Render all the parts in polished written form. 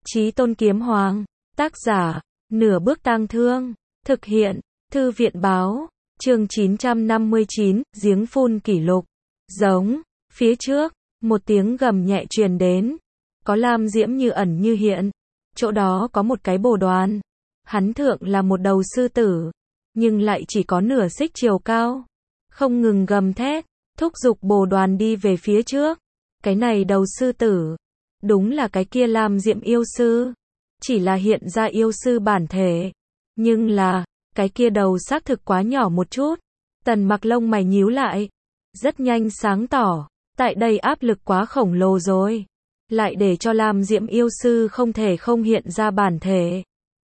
Chí Tôn Kiếm Hoàng, tác giả, Nửa Bước Tang Thương, thực hiện, Thư viện báo, chương 959, giếng phun kỷ lục. Giống, phía trước, một tiếng gầm nhẹ truyền đến, có lam diễm như ẩn như hiện, chỗ đó có một cái bồ đoàn, hắn thượng là một đầu sư tử, nhưng lại chỉ có nửa xích chiều cao, không ngừng gầm thét, thúc giục bồ đoàn đi về phía trước. Cái này đầu sư tử, đúng là cái kia lam diệm yêu sư, chỉ là hiện ra yêu sư bản thể, nhưng là, cái kia đầu xác thực quá nhỏ một chút. Tần Mặc lông mày nhíu lại, rất nhanh sáng tỏ, tại đây áp lực quá khổng lồ rồi, lại để cho lam diệm yêu sư không thể không hiện ra bản thể.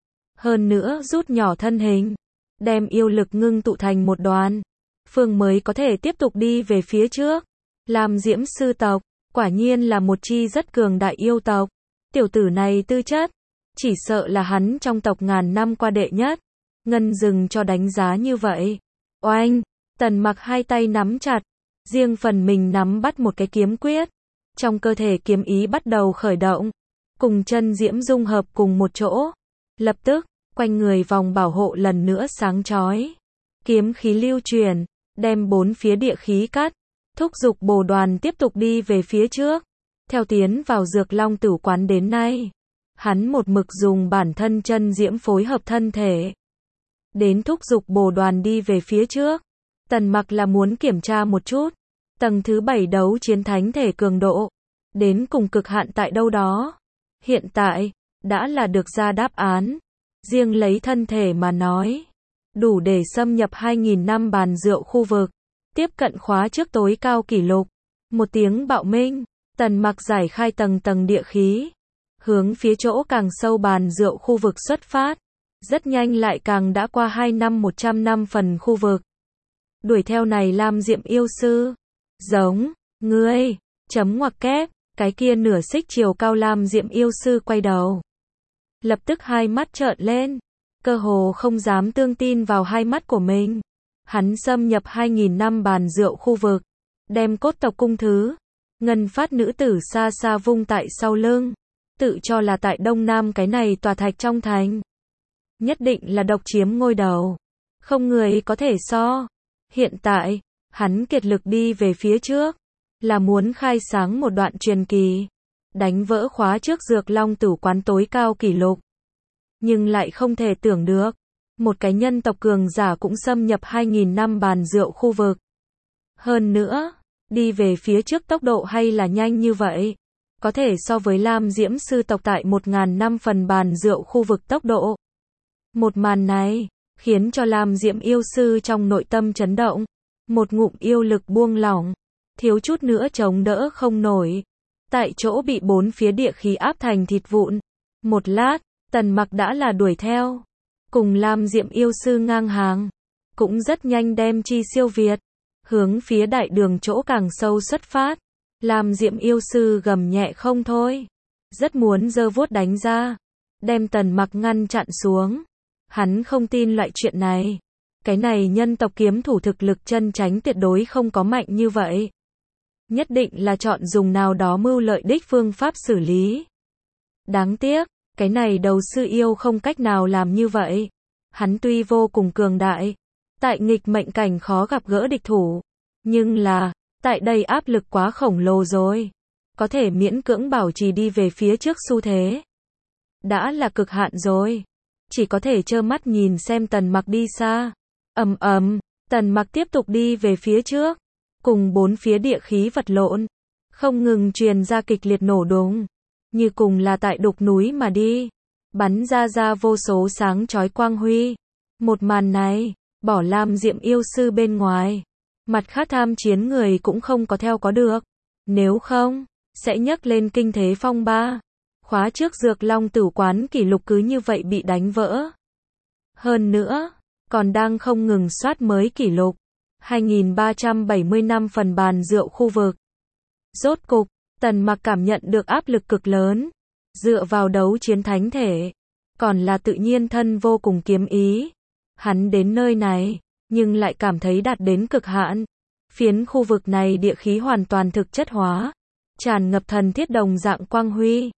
Hơn nữa rút nhỏ thân hình, đem yêu lực ngưng tụ thành một đoàn, phương mới có thể tiếp tục đi về phía trước. Lam diễm sư tộc, quả nhiên là một chi rất cường đại yêu tộc. Tiểu tử này tư chất, chỉ sợ là hắn trong tộc ngàn năm qua đệ nhất. Ngân dừng cho đánh giá như vậy. Oanh, Tần Mặc hai tay nắm chặt, riêng phần mình nắm bắt một cái kiếm quyết. Trong cơ thể kiếm ý bắt đầu khởi động, cùng chân diễm dung hợp cùng một chỗ. Lập tức, quanh người vòng bảo hộ lần nữa sáng chói. Kiếm khí lưu truyền, đem bốn phía địa khí cắt, thúc giục bồ đoàn tiếp tục đi về phía trước. Theo tiến vào Dược Long Tử quán đến nay, hắn một mực dùng bản thân chân diễm phối hợp thân thể, đến thúc giục bồ đoàn đi về phía trước. Tần Mặc là muốn kiểm tra một chút, tầng thứ 7 đấu chiến thánh thể cường độ, đến cùng cực hạn tại đâu đó. Hiện tại, đã là được ra đáp án. Riêng lấy thân thể mà nói, đủ để xâm nhập 2.000 năm bàn rượu khu vực, tiếp cận khóa trước tối cao kỷ lục. Một tiếng bạo minh, Tần Mặc giải khai tầng tầng địa khí, hướng phía chỗ càng sâu bàn rượu khu vực xuất phát. Rất nhanh lại càng đã qua 2 năm 100 năm phần khu vực. Đuổi theo này lam diệm yêu sư. Giống, ngươi, chấm ngoặc kép, cái kia nửa xích chiều cao lam diệm yêu sư quay đầu. Lập tức hai mắt trợn lên, cơ hồ không dám tương tin vào hai mắt của mình. Hắn xâm nhập 2.000 năm bàn rượu khu vực, đem cốt tộc cung thứ, ngân phát nữ tử xa xa vung tại sau lưng, tự cho là tại đông nam cái này tòa thạch trong thành, nhất định là độc chiếm ngôi đầu, không người có thể so. Hiện tại, hắn kiệt lực đi về phía trước, là muốn khai sáng một đoạn truyền kỳ, đánh vỡ khóa trước Dược Long Tử quán tối cao kỷ lục. Nhưng lại không thể tưởng được, một cái nhân tộc cường giả cũng xâm nhập 2.000 năm bàn rượu khu vực. Hơn nữa, đi về phía trước tốc độ hay là nhanh như vậy, có thể so với lam diễm sư tộc tại 1.000 năm phần bàn rượu khu vực tốc độ. Một màn này, khiến cho lam diễm yêu sư trong nội tâm chấn động, một ngụm yêu lực buông lỏng, thiếu chút nữa chống đỡ không nổi, tại chỗ bị bốn phía địa khí áp thành thịt vụn. Một lát, Tần Mặc đã là đuổi theo, cùng lam diệm yêu sư ngang hàng, cũng rất nhanh đem chi siêu việt, hướng phía đại đường chỗ càng sâu xuất phát. Lam diệm yêu sư gầm nhẹ không thôi, rất muốn giơ vuốt đánh ra, đem Tần Mặc ngăn chặn xuống. Hắn không tin loại chuyện này, cái này nhân tộc kiếm thủ thực lực chân chánh tuyệt đối không có mạnh như vậy, nhất định là chọn dùng nào đó mưu lợi đích phương pháp xử lý. Đáng tiếc, cái này đầu sư yêu không cách nào làm như vậy. Hắn tuy vô cùng cường đại, tại nghịch mệnh cảnh khó gặp gỡ địch thủ, nhưng là, tại đây áp lực quá khổng lồ rồi, có thể miễn cưỡng bảo trì đi về phía trước xu thế, đã là cực hạn rồi. Chỉ có thể trơ mắt nhìn xem Tần Mặc đi xa. Ầm ầm, Tần Mặc tiếp tục đi về phía trước, cùng bốn phía địa khí vật lộn, không ngừng truyền ra kịch liệt nổ đùng, như cùng là tại đục núi mà đi, bắn ra vô số sáng chói quang huy. Một màn này, bỏ lam diệm yêu sư bên ngoài, mặt khác tham chiến người cũng không có theo có được, nếu không, sẽ nhấc lên kinh thế phong ba. Khóa trước Dược Long Tử quán kỷ lục cứ như vậy bị đánh vỡ. Hơn nữa, còn đang không ngừng soát mới kỷ lục. 2.370 năm phần bàn rượu khu vực. Rốt cục, Tần Mặc cảm nhận được áp lực cực lớn. Dựa vào đấu chiến thánh thể, còn là tự nhiên thân vô cùng kiếm ý. Hắn đến nơi này, nhưng lại cảm thấy đạt đến cực hạn. Phiến khu vực này địa khí hoàn toàn thực chất hóa, tràn ngập thần thiết đồng dạng quang huy.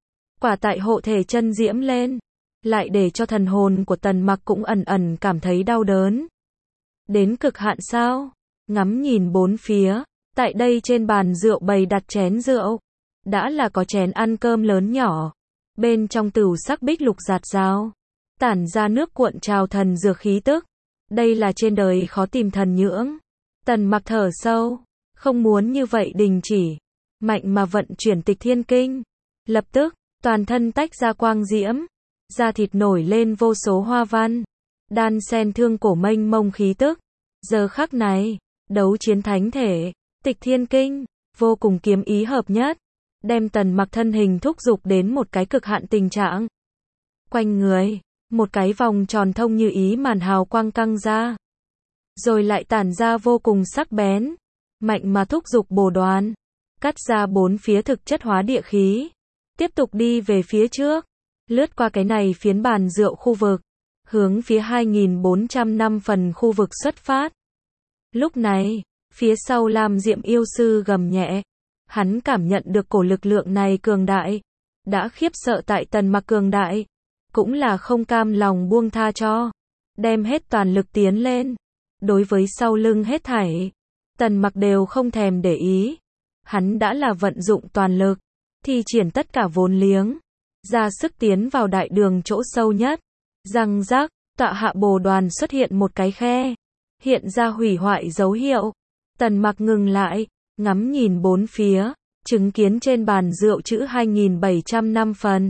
Quả tại hộ thể chân diễm lên, lại để cho thần hồn của Tần Mặc cũng ẩn ẩn cảm thấy đau đớn. Đến cực hạn sao? Ngắm nhìn bốn phía, tại đây trên bàn rượu bày đặt chén rượu. Đã là có chén ăn cơm lớn nhỏ. Bên trong tửu sắc bích lục giạt rào, tản ra nước cuộn trào thần dược khí tức. Đây là trên đời khó tìm thần nhưỡng. Tần Mặc thở sâu, không muốn như vậy đình chỉ. Mạnh mà vận chuyển Tịch Thiên Kinh. Lập tức, toàn thân tách ra quang diễm. Da thịt nổi lên vô số hoa văn. Đan xen thương cổ mênh mông khí tức. Giờ khắc này, đấu chiến thánh thể, Tịch Thiên Kinh, vô cùng kiếm ý hợp nhất. Đem Tần Mặc thân hình thúc giục đến một cái cực hạn tình trạng. Quanh người, một cái vòng tròn thông như ý màn hào quang căng ra. Rồi lại tản ra vô cùng sắc bén. Mạnh mà thúc giục bổ đoán. Cắt ra bốn phía thực chất hóa địa khí. Tiếp tục đi về phía trước. Lướt qua cái này phiến bàn rượu khu vực. Hướng phía 2400 năm phần khu vực xuất phát. Lúc này, phía sau Lam Diệm yêu sư gầm nhẹ. Hắn cảm nhận được cổ lực lượng này cường đại. Đã khiếp sợ tại Tần Mặc cường đại. Cũng là không cam lòng buông tha cho. Đem hết toàn lực tiến lên. Đối với sau lưng hết thảy, Tần Mặc đều không thèm để ý. Hắn đã là vận dụng toàn lực, thi triển tất cả vốn liếng, ra sức tiến vào đại đường chỗ sâu nhất. Răng rác, tọa hạ bồ đoàn xuất hiện một cái khe, hiện ra hủy hoại dấu hiệu. Tần Mặc ngừng lại, ngắm nhìn bốn phía, chứng kiến trên bàn rượu chữ 2700 năm phần.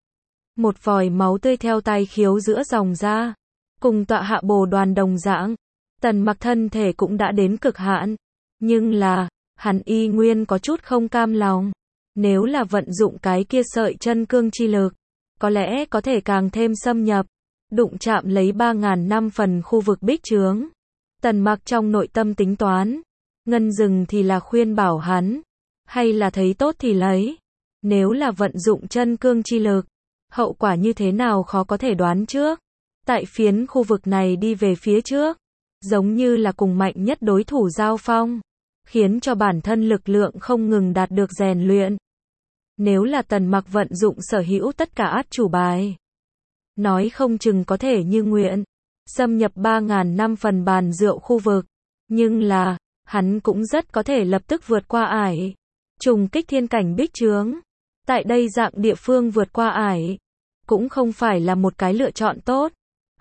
Một vòi máu tươi theo tai khiếu giữa dòng ra, cùng tọa hạ bồ đoàn đồng dạng. Tần Mặc thân thể cũng đã đến cực hạn, nhưng là, hắn y nguyên có chút không cam lòng. Nếu là vận dụng cái kia sợi chân cương chi lực, có lẽ có thể càng thêm xâm nhập, đụng chạm lấy 3000 năm phần khu vực bích trướng. Tần Mặc trong nội tâm tính toán, Ngân Dừng thì là khuyên bảo hắn, hay là thấy tốt thì lấy. Nếu là vận dụng chân cương chi lực, hậu quả như thế nào khó có thể đoán trước. Tại phiến khu vực này đi về phía trước, giống như là cùng mạnh nhất đối thủ giao phong, khiến cho bản thân lực lượng không ngừng đạt được rèn luyện. Nếu là Tần Mặc vận dụng sở hữu tất cả át chủ bài, nói không chừng có thể như nguyện, xâm nhập 3000 năm phần bàn rượu khu vực, nhưng là, hắn cũng rất có thể lập tức vượt qua ải, trùng kích thiên cảnh bích trướng. Tại đây dạng địa phương vượt qua ải, cũng không phải là một cái lựa chọn tốt.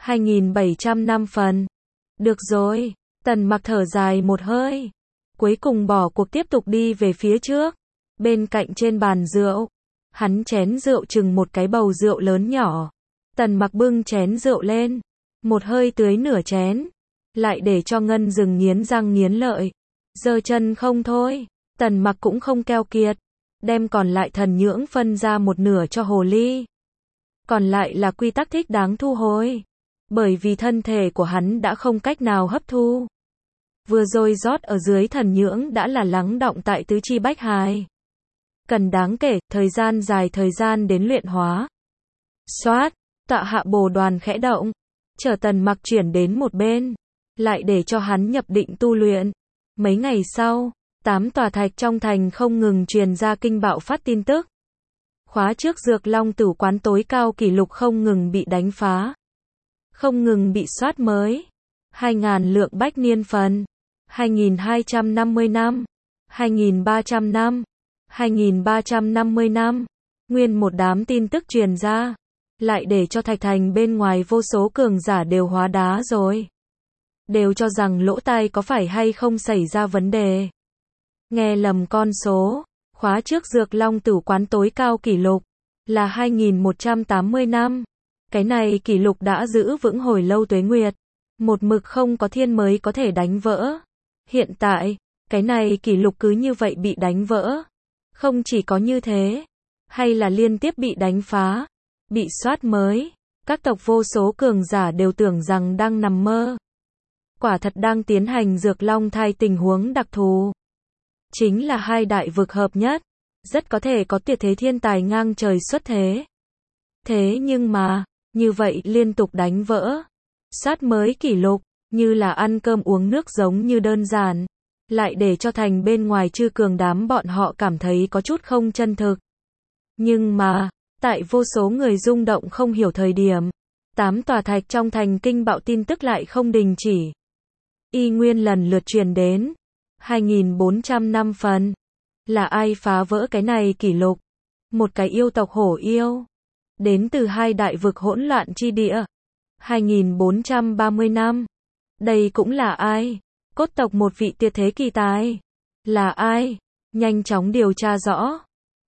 2700 năm phần. Được rồi, Tần Mặc thở dài một hơi, cuối cùng bỏ cuộc tiếp tục đi về phía trước. Bên cạnh trên bàn rượu, hắn chén rượu chừng một cái bầu rượu lớn nhỏ. Tần Mặc bưng chén rượu lên, một hơi tưới nửa chén, lại để cho Ngân Dừng nghiến răng nghiến lợi, giơ chân không thôi. Tần Mặc cũng không keo kiệt, đem còn lại thần nhưỡng phân ra một nửa cho hồ ly. Còn lại là quy tắc thích đáng thu hồi, bởi vì thân thể của hắn đã không cách nào hấp thu. Vừa rồi rót ở dưới thần nhưỡng đã là lắng đọng tại tứ chi bách hài. Cần đáng kể, thời gian dài thời gian đến luyện hóa. Xoát, tọa hạ bồ đoàn khẽ động, chở Tần Mặc chuyển đến một bên, lại để cho hắn nhập định tu luyện. Mấy ngày sau, 8 tòa thạch trong thành không ngừng truyền ra kinh bạo phát tin tức. Khóa trước Dược Long Tử quán tối cao kỷ lục không ngừng bị đánh phá, không ngừng bị soát mới. 2000 lượng bách niên phần, 2250 năm, 2300 năm, 2350 năm. Nguyên một đám tin tức truyền ra, lại để cho thạch thành bên ngoài vô số cường giả đều hóa đá rồi. Đều cho rằng lỗ tai có phải hay không xảy ra vấn đề. Nghe lầm con số, khóa trước Dược Long Tử quán tối cao kỷ lục là 2180 năm. Cái này kỷ lục đã giữ vững hồi lâu tuế nguyệt, một mực không có thiên mới có thể đánh vỡ. Hiện tại, cái này kỷ lục cứ như vậy bị đánh vỡ. Không chỉ có như thế, hay là liên tiếp bị đánh phá, bị soát mới. Các tộc vô số cường giả đều tưởng rằng đang nằm mơ. Quả thật đang tiến hành Dược Long thai tình huống đặc thù. Chính là hai đại vực hợp nhất, rất có thể có tuyệt thế thiên tài ngang trời xuất thế. Thế nhưng mà, như vậy liên tục đánh vỡ, soát mới kỷ lục, như là ăn cơm uống nước giống như đơn giản, lại để cho thành bên ngoài chư cường đám bọn họ cảm thấy có chút không chân thực. Nhưng mà, Tại vô số người rung động không hiểu thời điểm, 8 tòa thạch trong thành kinh bạo tin tức lại không đình chỉ. Y nguyên lần lượt truyền đến. 2.400 năm phần. Là ai phá vỡ cái này kỷ lục? Một cái yêu tộc hổ yêu. Đến từ 2 đại vực hỗn loạn chi địa. 2.430 năm. Đây cũng là ai? Cốt tộc một vị tuyệt thế kỳ tài. Là ai? Nhanh chóng điều tra rõ.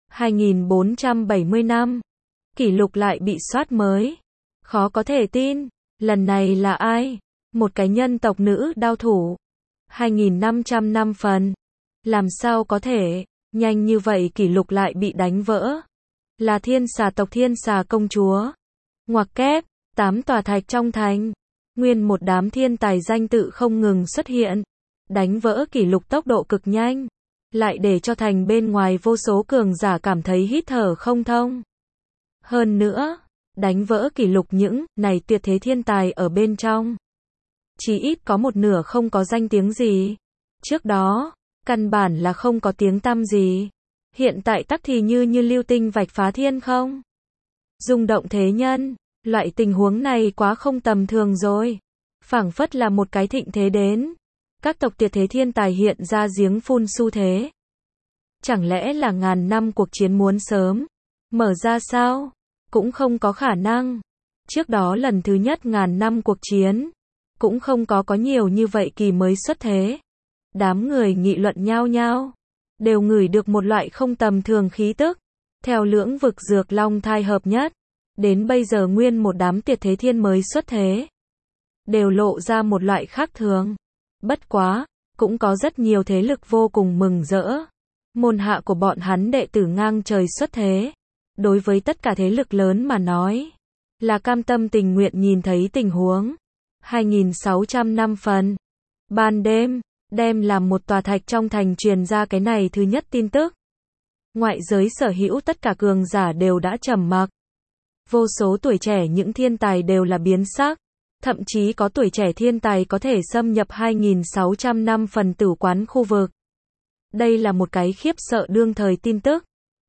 2.470 năm. Kỷ lục lại bị soát mới. Khó có thể tin. Lần này là ai? Một cái nhân tộc nữ đao thủ. 2.500 năm phần. Làm sao có thể? Nhanh như vậy kỷ lục lại bị đánh vỡ. Là thiên xà tộc thiên xà công chúa. Ngoặc kép. 8 tòa thạch trong thành. Nguyên một đám thiên tài danh tự không ngừng xuất hiện. Đánh vỡ kỷ lục tốc độ cực nhanh. Lại để cho thành bên ngoài vô số cường giả cảm thấy hít thở không thông. Hơn nữa, đánh vỡ kỷ lục những này tuyệt thế thiên tài ở bên trong. Chỉ ít có một nửa không có danh tiếng gì. Trước đó, căn bản là không có tiếng tăm gì. Hiện tại tắc thì như lưu tinh vạch phá thiên không. Rung động thế nhân, loại tình huống này quá không tầm thường rồi. Phảng phất là một cái thịnh thế đến. Các tộc tuyệt thế thiên tài hiện ra giếng phun xu thế. Chẳng lẽ là ngàn năm cuộc chiến muốn sớm mở ra sao? Cũng không có khả năng. Trước đó lần thứ nhất ngàn năm cuộc chiến, cũng không có nhiều như vậy kỳ mới xuất thế. Đám người nghị luận nhao nhao, đều ngửi được một loại không tầm thường khí tức. Theo lưỡng vực dược long thai hợp nhất, đến bây giờ nguyên một đám tuyệt thế thiên mới xuất thế, đều lộ ra một loại khác thường. Bất quá, cũng có rất nhiều thế lực vô cùng mừng rỡ. Môn hạ của bọn hắn đệ tử ngang trời xuất thế. Đối với tất cả thế lực lớn mà nói, là cam tâm tình nguyện nhìn thấy tình huống. 2.600 năm phần. Ban đêm, đem làm một tòa thạch trong thành truyền ra cái này thứ nhất tin tức. Ngoại giới sở hữu tất cả cường giả đều đã trầm mặc. Vô số tuổi trẻ những thiên tài đều là biến sắc. Thậm chí có tuổi trẻ thiên tài có thể xâm nhập 2.600 năm phần tử quán khu vực. Đây là một cái khiếp sợ đương thời tin tức.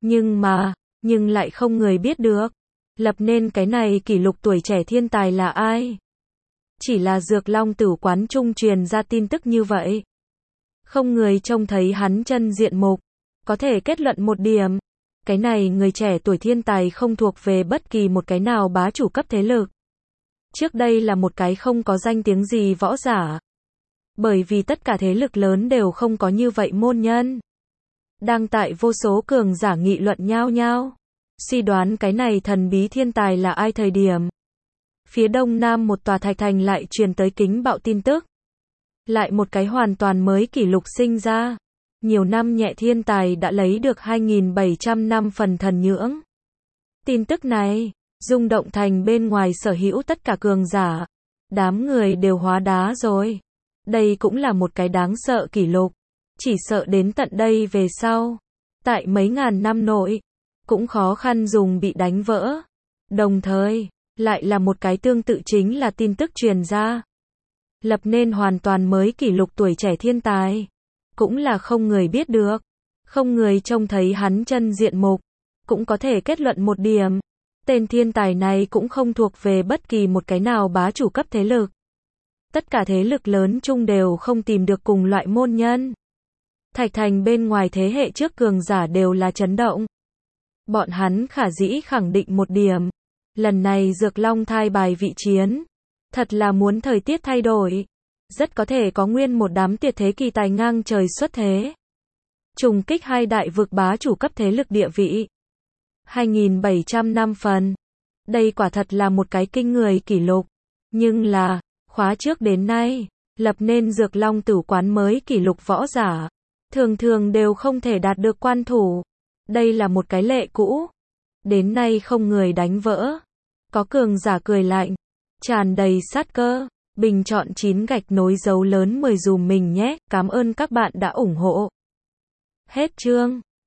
Nhưng lại không người biết được. Lập nên cái này kỷ lục tuổi trẻ thiên tài là ai? Chỉ là Dược Long tử quán trung truyền ra tin tức như vậy. Không người trông thấy hắn chân diện mục. Có thể kết luận một điểm. Cái này người trẻ tuổi thiên tài không thuộc về bất kỳ một cái nào bá chủ cấp thế lực. Trước đây là một cái không có danh tiếng gì võ giả. Bởi vì tất cả thế lực lớn đều không có như vậy môn nhân. Đang tại vô số cường giả nghị luận nhao nhao. Suy đoán cái này thần bí thiên tài là ai thời điểm. Phía đông nam một tòa thạch thành lại truyền tới kính bạo tin tức. Lại một cái hoàn toàn mới kỷ lục sinh ra. Nhiều năm nhẹ thiên tài đã lấy được 2.700 năm phần thần nhưỡng. Tin tức này rung động thành bên ngoài sở hữu tất cả cường giả. Đám người đều hóa đá rồi. Đây cũng là một cái đáng sợ kỷ lục. Chỉ sợ đến tận đây về sau. Tại mấy ngàn năm nội. Cũng khó khăn dùng bị đánh vỡ. Đồng thời, lại là một cái tương tự chính là tin tức truyền ra. Lập nên hoàn toàn mới kỷ lục tuổi trẻ thiên tài. Cũng là không người biết được. Không người trông thấy hắn chân diện mục. Cũng có thể kết luận một điểm. Tên thiên tài này cũng không thuộc về bất kỳ một cái nào bá chủ cấp thế lực. Tất cả thế lực lớn chung đều không tìm được cùng loại môn nhân. Thạch thành bên ngoài thế hệ trước cường giả đều là chấn động. Bọn hắn khả dĩ khẳng định một điểm. Lần này Dược Long thai bài vị chiến. Thật là muốn thời tiết thay đổi. Rất có thể có nguyên một đám tuyệt thế kỳ tài ngang trời xuất thế. Trùng kích 2 đại vực bá chủ cấp thế lực địa vị. 2.700 năm phần. Đây quả thật là một cái kinh người kỷ lục. Nhưng là, khóa trước đến nay, lập nên Dược Long tử quán mới kỷ lục võ giả. Thường đều không thể đạt được quan thủ. Đây là một cái lệ cũ. Đến nay không người đánh vỡ. Có cường giả cười lạnh. Tràn đầy sát cơ. Bình chọn 9 gạch nối dấu lớn 10 dùm mình nhé. Cảm ơn các bạn đã ủng hộ. Hết chương.